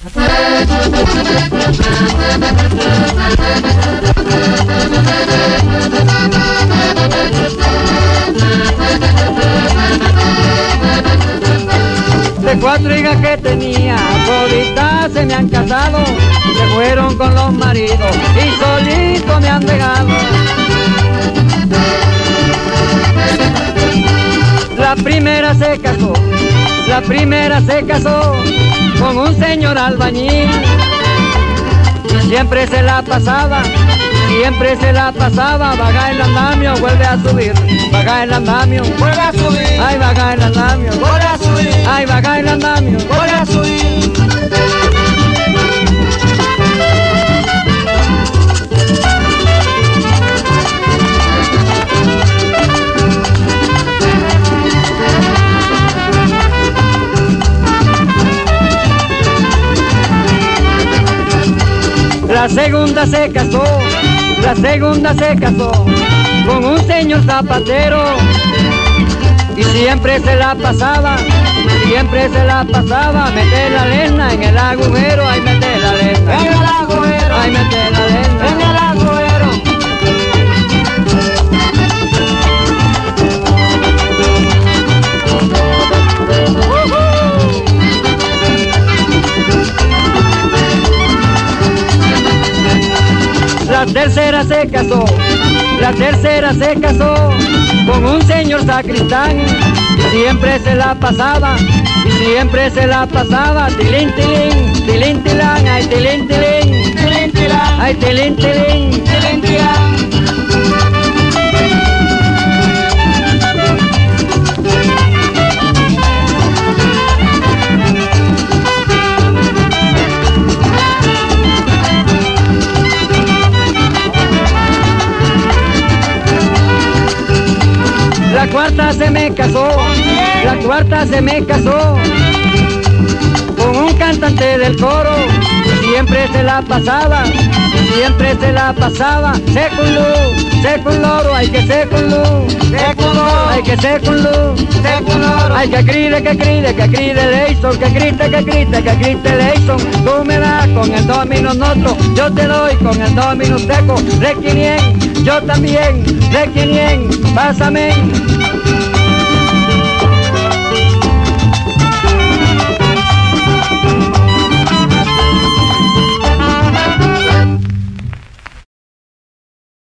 De 4 hijas que tenía, toditas se me han casado, se fueron con los maridos y solito me han dejado. La primera se casó con un señor albañil y siempre se la pasaba, baja el andamio, vuelve a subir, baja el andamio, vuelve a subir, ay, baja el andamio, vuelve a subir, ay, baja el andamio, vuelve a subir. La segunda se casó con un señor zapatero y siempre se la pasaba, mete la lena en el agujero, ay, mete la lena en el agujero, ay, mete la lena en el agujero. La tercera se casó con un señor sacristán, siempre se la pasaba, tilín, tilín, tilín, tilán, ay, tilín, tilín, Tilín, tilán, ay, tilín, tilín, tilín, tilán. La cuarta se me casó con un cantante del coro, siempre se la pasaba, seco un loro, hay que seco un loro, hay que seco un loro, hay que grite Leison, que grite Leison, tú me das con el domino noto, yo te doy con el domino seco, de 500, yo también, de 500, pásame.